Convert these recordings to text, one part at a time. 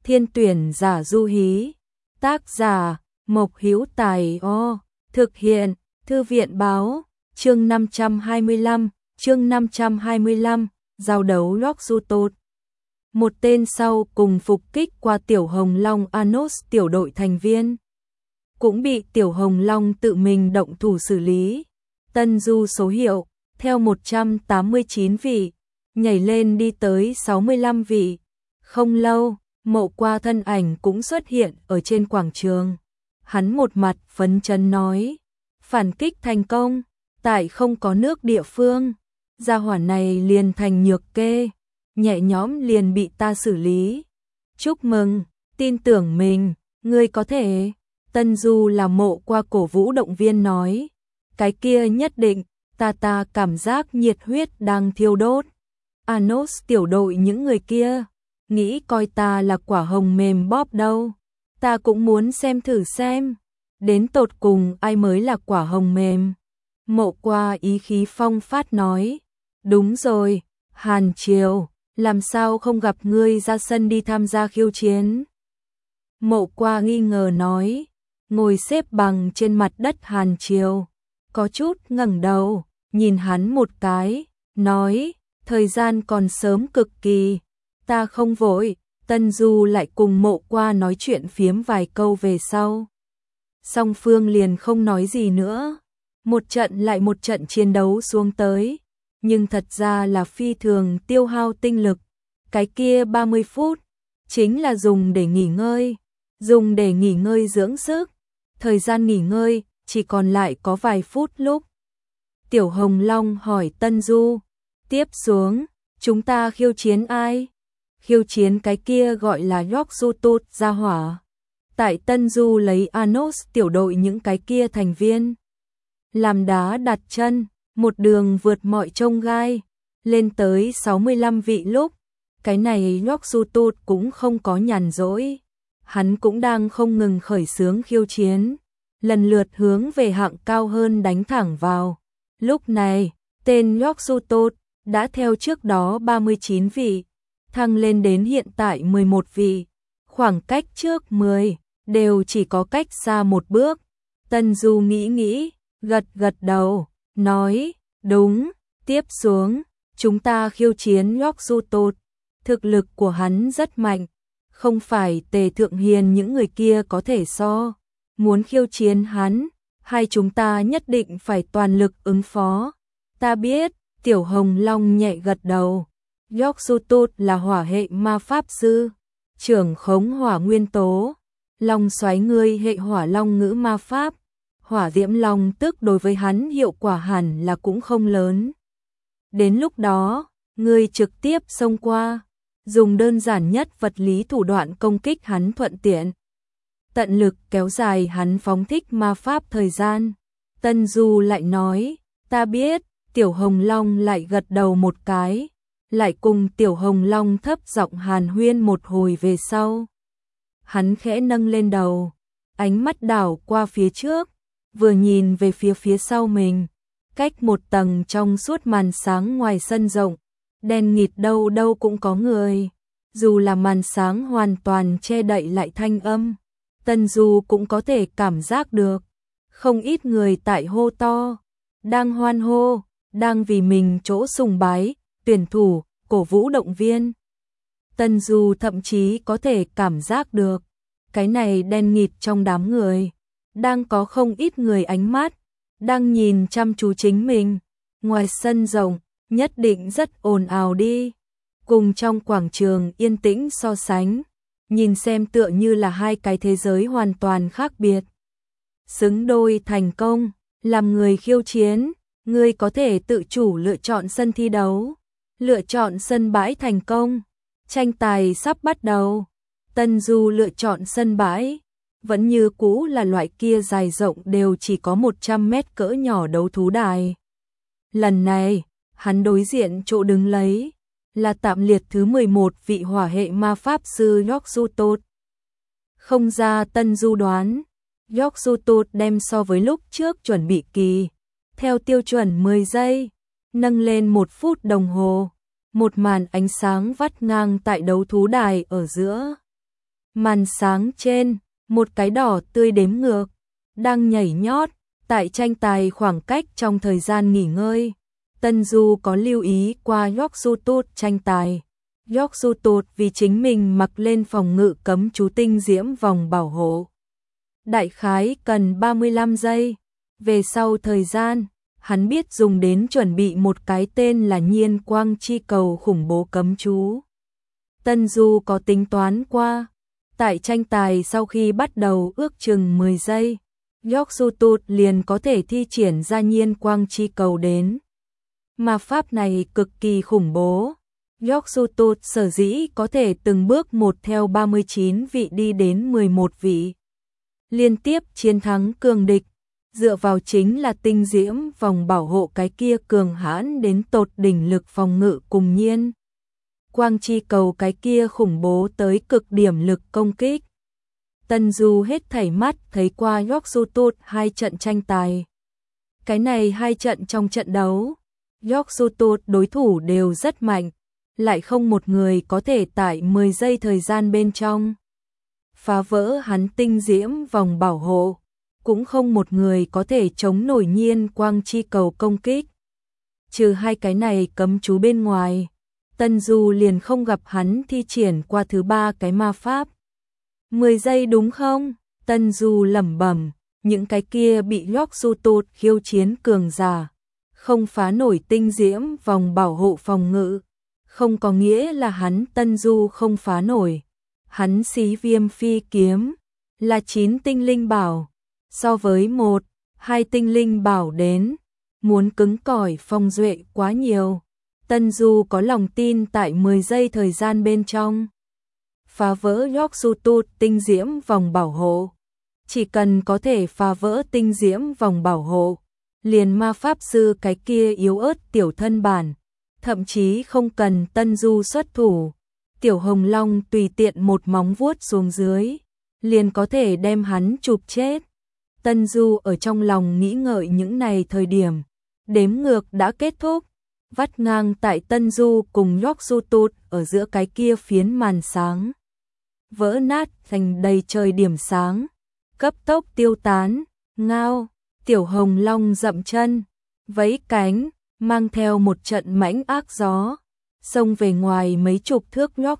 Thiên tuyển giả Du Hí. Tác giả Mộc Hữu Tài. Thực hiện Thư viện báo. Chương 525, giao đấu Yogg-Sothoth. Một tên sau cùng phục kích qua Tiểu Hồng Long Anos tiểu đội thành viên, cũng bị Tiểu Hồng Long tự mình động thủ xử lý. Tân Du số hiệu theo 189 vị, nhảy lên đi tới 65 vị. Không lâu, Mộ Qua thân ảnh cũng xuất hiện ở trên quảng trường. Hắn một mặt phấn chấn nói, phản kích thành công, tại không có nước địa phương, gia hỏa này liền thành nhược kê, nhẹ nhõm liền bị ta xử lý. Chúc mừng, tin tưởng mình, ngươi có thể. Tân Du là Mộ Qua cổ vũ động viên nói, cái kia nhất định, ta cảm giác nhiệt huyết đang thiêu đốt. Anos tiểu đội những người kia, nghĩ coi ta là quả hồng mềm bóp đâu. Ta cũng muốn xem thử xem, đến tột cùng ai mới là quả hồng mềm. Mộ Qua ý khí phong phát nói, đúng rồi, Hàn Triều, làm sao không gặp ngươi ra sân đi tham gia khiêu chiến? Mộ Qua nghi ngờ nói, ngồi xếp bằng trên mặt đất Hàn Triều, có chút ngẩng đầu, nhìn hắn một cái, nói, thời gian còn sớm cực kỳ, ta không vội. Tân Du lại cùng Mộ Qua nói chuyện phiếm vài câu về sau. Song phương liền không nói gì nữa. Một trận lại một trận chiến đấu xuống tới, nhưng thật ra là phi thường tiêu hao tinh lực. Cái kia 30 phút, chính là dùng để nghỉ ngơi dưỡng sức. Thời gian nghỉ ngơi, chỉ còn lại có vài phút lúc. Tiểu Hồng Long hỏi Tân Du, tiếp xuống, chúng ta khiêu chiến ai? Khiêu chiến cái kia gọi là Yogg-Sothoth gia hỏa. Tại Tân Du lấy Anos tiểu đội những cái kia thành viên làm đá đặt chân, một đường vượt mọi chông gai, lên tới 65 vị lúc. Cái này Yogg-Sothoth cũng không có nhàn rỗi. Hắn cũng đang không ngừng khởi xướng khiêu chiến, lần lượt hướng về hạng cao hơn đánh thẳng vào. Lúc này, tên Yogg-Sothoth đã theo trước đó 39 vị, thăng lên đến hiện tại 11 vị, khoảng cách trước 10, đều chỉ có cách xa một bước. Tân Du nghĩ, gật đầu, nói, đúng, tiếp xuống, chúng ta khiêu chiến Yogg-Sothoth. Thực lực của hắn rất mạnh, không phải Tề Thượng Hiền những người kia có thể so. Muốn khiêu chiến hắn, hai chúng ta nhất định phải toàn lực ứng phó. Ta biết, Tiểu Hồng Long nhẹ gật đầu. Yogg-Sothoth là hỏa hệ ma pháp sư, trưởng khống hỏa nguyên tố. Long xoáy ngươi hệ hỏa long ngữ ma pháp, hỏa diễm long tức đối với hắn hiệu quả hẳn là cũng không lớn. Đến lúc đó, ngươi trực tiếp xông qua, dùng đơn giản nhất vật lý thủ đoạn công kích hắn thuận tiện. Tận lực kéo dài hắn phóng thích ma pháp thời gian. Tân Du lại nói, ta biết. Tiểu Hồng Long lại gật đầu một cái, lại cùng Tiểu Hồng Long thấp giọng hàn huyên một hồi về sau. Hắn khẽ nâng lên đầu, ánh mắt đảo qua phía trước, vừa nhìn về phía sau mình, cách một tầng trong suốt màn sáng ngoài sân rộng, đen nghịt đâu đâu cũng có người. Dù là màn sáng hoàn toàn che đậy lại thanh âm, Tân Du cũng có thể cảm giác được, không ít người tại hô to, đang hoan hô, đang vì mình chỗ sùng bái, tuyển thủ, cổ vũ động viên. Tân Du thậm chí có thể cảm giác được, cái này đen nghịt trong đám người, đang có không ít người ánh mắt, đang nhìn chăm chú chính mình. Ngoài sân rộng, nhất định rất ồn ào đi, cùng trong quảng trường yên tĩnh so sánh, nhìn xem tựa như là hai cái thế giới hoàn toàn khác biệt. Xứng đôi thành công, làm người khiêu chiến, ngươi có thể tự chủ lựa chọn sân thi đấu, lựa chọn sân bãi thành công. Tranh tài sắp bắt đầu. Tân Du lựa chọn sân bãi, vẫn như cũ là loại kia dài rộng đều chỉ có 100 mét cỡ nhỏ đấu thú đài. Lần này, hắn đối diện chỗ đứng lấy, là tạm liệt thứ 11 vị hỏa hệ ma pháp sư Yogg-Sothoth. Không ra Tân Du đoán, Yogg-Sothoth đem so với lúc trước chuẩn bị kỳ, theo tiêu chuẩn 10 giây, nâng lên 1 phút đồng hồ. Một màn ánh sáng vắt ngang tại đấu thú đài ở giữa. Màn sáng trên, một cái đỏ tươi đếm ngược, đang nhảy nhót, tại tranh tài khoảng cách trong thời gian nghỉ ngơi. Tân Du có lưu ý qua York tranh tài. York vì chính mình mặc lên phòng ngự cấm chú tinh diễm vòng bảo hộ. Đại khái cần 35 giây. Về sau thời gian, hắn biết dùng đến chuẩn bị một cái tên là nhiên quang chi cầu khủng bố cấm chú. Tân Du có tính toán qua. Tại tranh tài sau khi bắt đầu ước chừng 10 giây, York liền có thể thi triển ra nhiên quang chi cầu đến. Ma pháp này cực kỳ khủng bố. York sở dĩ có thể từng bước một theo 39 vị đi đến 11 vị. Liên tiếp chiến thắng cường địch, dựa vào chính là tinh diễm vòng bảo hộ cái kia cường hãn đến tột đỉnh lực phòng ngự cùng nhiên. Quang chi cầu cái kia khủng bố tới cực điểm lực công kích. Tân Du hết thảy mắt thấy qua York 2 trận tranh tài. Cái này 2 trận trong trận đấu, York đối thủ đều rất mạnh, lại không một người có thể tại 10 giây thời gian bên trong phá vỡ hắn tinh diễm vòng bảo hộ, cũng không một người có thể chống nổi nhiên quang chi cầu công kích. Trừ hai cái này cấm chú bên ngoài, Tân Du liền không gặp hắn thi triển qua thứ ba cái ma pháp. 10 giây đúng không? Tân Du lẩm bẩm, những cái kia bị York khiêu chiến cường giả, không phá nổi tinh diễm vòng bảo hộ phòng ngự, không có nghĩa là hắn Tân Du không phá nổi. Hắn xí viêm phi kiếm là 9 tinh linh bảo, so với 1, 2 tinh linh bảo đến, muốn cứng cỏi phong duệ quá nhiều. Tân Du có lòng tin tại 10 giây thời gian bên trong phá vỡ York tinh diễm vòng bảo hộ. Chỉ cần có thể phá vỡ tinh diễm vòng bảo hộ, liền ma pháp sư cái kia yếu ớt tiểu thân bản, thậm chí không cần Tân Du xuất thủ, Tiểu Hồng Long tùy tiện một móng vuốt xuống dưới, liền có thể đem hắn chụp chết. Tân Du ở trong lòng nghĩ ngợi những này thời điểm, đếm ngược đã kết thúc, vắt ngang tại Tân Du cùng York ở giữa cái kia phiến màn sáng. Vỡ nát thành đầy trời điểm sáng, cấp tốc tiêu tán, ngao, Tiểu Hồng Long dậm chân, vẫy cánh, mang theo một trận mãnh ác gió, xông về ngoài mấy chục thước York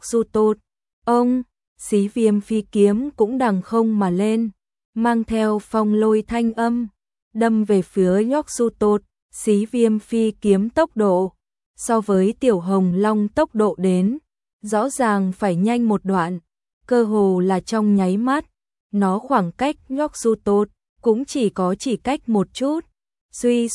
Ông, xí viêm phi kiếm cũng đằng không mà lên, mang theo phong lôi thanh âm, đâm về phía York xí viêm phi kiếm tốc độ, so với Tiểu Hồng Long tốc độ đến, rõ ràng phải nhanh một đoạn, cơ hồ là trong nháy mắt, nó khoảng cách York cũng chỉ cách một chút, suy,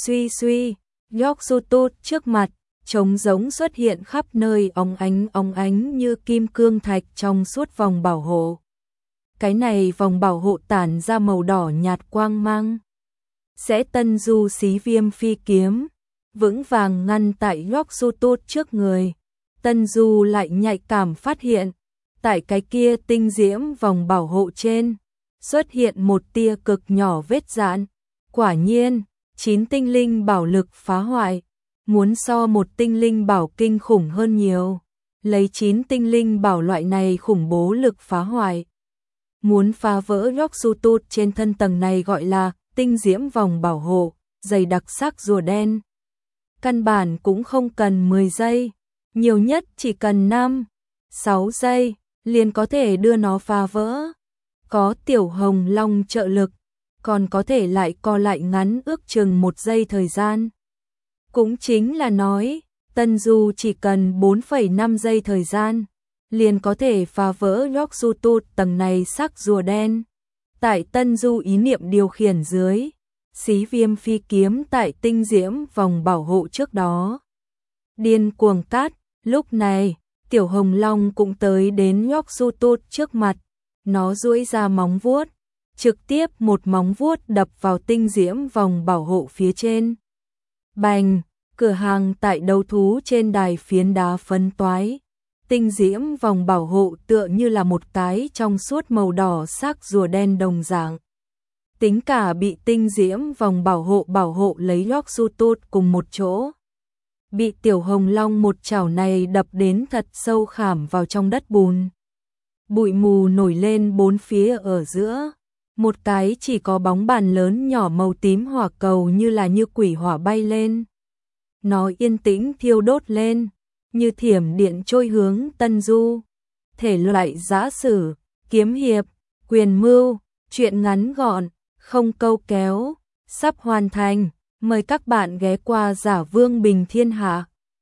York trước mặt, trống giống xuất hiện khắp nơi óng ánh như kim cương thạch trong suốt vòng bảo hộ. Cái này vòng bảo hộ tản ra màu đỏ nhạt quang mang. Sẽ Tân Du xí viêm phi kiếm, vững vàng ngăn tại York trước người. Tân Du lại nhạy cảm phát hiện, tại cái kia tinh diễm vòng bảo hộ trên, xuất hiện một tia cực nhỏ vết rạn. Quả nhiên, 9 tinh linh bảo lực phá hoại, muốn so một tinh linh bảo kinh khủng hơn nhiều. Lấy 9 tinh linh bảo loại này khủng bố lực phá hoại, muốn phá vỡ York trên thân tầng này gọi là tinh diễm vòng bảo hộ, dày đặc sắc rùa đen. Căn bản cũng không cần 10 giây, nhiều nhất chỉ cần 5, 6 giây, liền có thể đưa nó phá vỡ. Có Tiểu Hồng Long trợ lực, còn có thể lại co lại ngắn ước chừng 1 giây thời gian. Cũng chính là nói, Tân Du chỉ cần 4,5 giây thời gian, liền có thể phá vỡ York tầng này sắc rùa đen. Tại Tân Du ý niệm điều khiển dưới, xí viêm phi kiếm tại tinh diễm vòng bảo hộ trước đó điên cuồng cát. Lúc này, Tiểu Hồng Long cũng tới đến York trước mặt, nó duỗi ra móng vuốt, trực tiếp một móng vuốt đập vào tinh diễm vòng bảo hộ phía trên. Bành, cửa hàng tại đấu thú trên đài phiến đá phấn toái. Tinh diễm vòng bảo hộ tựa như là một cái trong suốt màu đỏ sắc rùa đen đồng dạng. Tính cả bị tinh diễm vòng bảo hộ lấy York cùng một chỗ. Bị Tiểu Hồng Long một chảo này đập đến thật sâu khảm vào trong đất bùn. bụi mù nổi lên bốn phía ở giữa. Một cái chỉ có bóng bàn lớn nhỏ màu tím hỏa cầu như quỷ hỏa bay lên. Nó yên tĩnh thiêu đốt lên, như thiểm điện trôi hướng Tân Du. Thể loại giã sử, kiếm hiệp, quyền mưu, truyện ngắn gọn, không câu kéo, sắp hoàn thành. Mời các bạn ghé qua Giả Vương Bình Thiên Hạ.